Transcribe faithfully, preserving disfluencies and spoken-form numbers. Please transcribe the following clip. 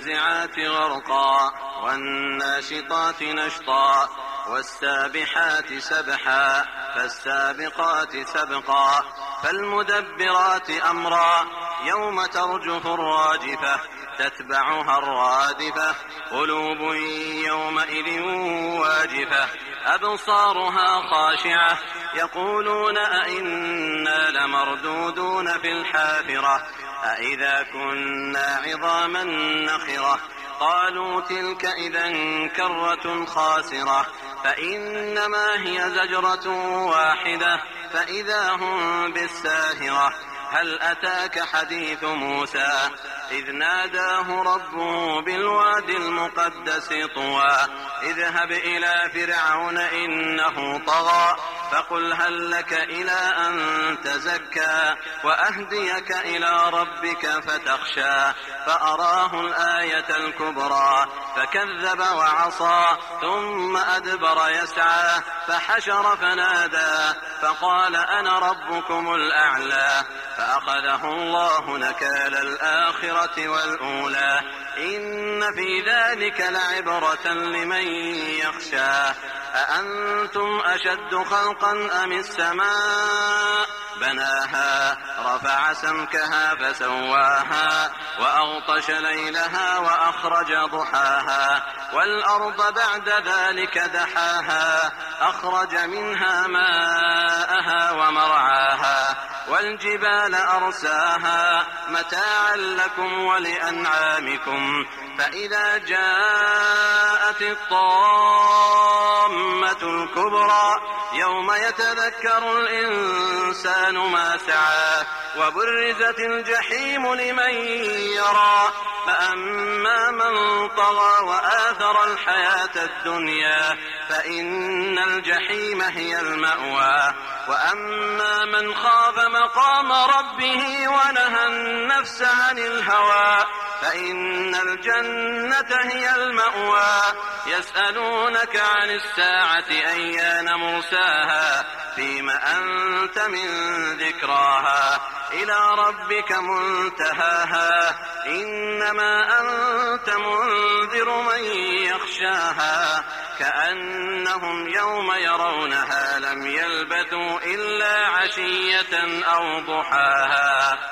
والنازعات غرقا والناشطات نشطا والسابحات سبحا فالسابقات سبقا فالمدبرات أمرا يوم ترجف الراجفة تتبعها الرادفة قلوب يومئذ واجفة أبصارها خاشعة يقولون أئنا لمردودون في الحافرة أئذا كنا عظاما نخرة قالوا تلك إذا كرة خاسرة فإنما هي زجرة واحدة فإذا هم بالساهرة هل أتاك حديث موسى إذ ناداه ربه بالواد المقدس طوى اذهب إلى فرعون إنه طغى فقل هل لك إلى أن تزكى وأهديك إلى ربك فتخشى فأراه الآية الكبرى فكذب وعصى ثم أدبر يسعى فحشر فنادى فقال أنا ربكم الأعلى فأخذه الله نكال الآخرة والأولى إن في ذلك لعبرة لمن يخشى أأنتم أشد خلقا أم السماء بناها رفع سمكها فسواها وأغطش ليلها وأخرج ضحاها والأرض بعد ذلك دحاها أخرج منها ماءها ومرعاها والجبال أرساها متاعا لكم ولأنعامكم فإذا جاءت الطامة الكبرى يوم يتذكر الإنسان ما سعى وبرزت الجحيم لمن يرى فأما من طغى وآثر الحياة الدنيا فإن الجحيم هي المأوى وأما من خاف مقام ربه ونهى النفس عن الهوى فإن الجنة هي المأوى يسألونك عن الساعة أيان مرساها فيم أنت من ذكراها إلى ربك منتهاها إنما أنت منذر من يخشاها كأنهم يوم يرونها لم يلبثوا إلا عشية أو ضحاها.